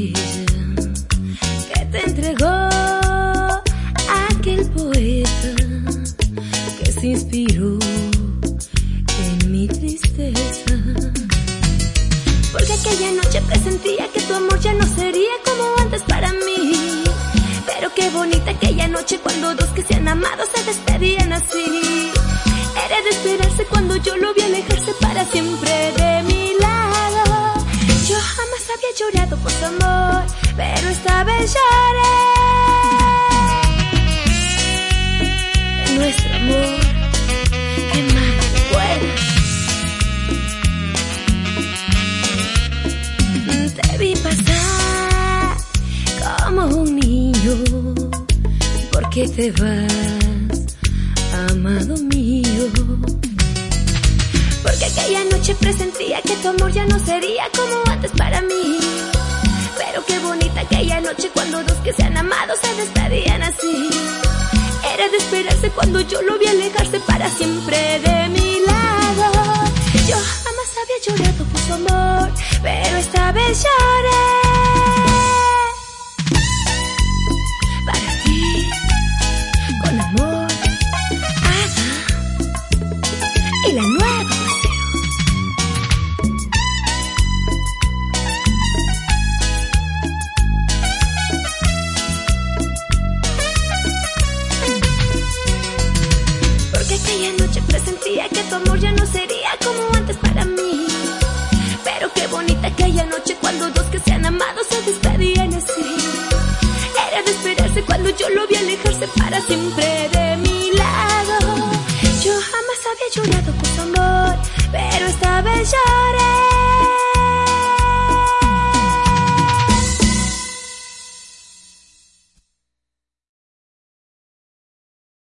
vida que te entregó aquel poeta que se inspiró en mi tristeza. Porque aquella noche presentía que tu amor ya no sería como antes para mí. Pero qué bonita aquella noche cuando dos que se han amado se despedían así. Era de esperarse cuando yo lo vi alejarse para siempre de mi lado. Yo jamás había llorado por su amor, pero esta vez lloré. Nuestro amor, qué mal recuerdo. Te vi pasar como un niño, ¿por qué te vas, amado mío? Porque aquella noche presentía que tu amor ya no sería como antes para mí. Pero qué bonita aquella noche cuando dos que se han amado se despedían así. Era de esperarse cuando yo lo vi alejarse para siempre de mi lado. Yo jamás había llorado por su amor, pero esta vez lloré. Para ti, con amor, Ada y la nueva Paseo. Porque aquella noche presentía que tu amor ya no sería como antes para mí. Pero qué bonita aquella noche cuando dos que se han amado se despedían así. Era de esperarse cuando yo lo vi alejarse para siempre de mi lado. Yo jamás había llorado por su amor, pero esta vez lloré.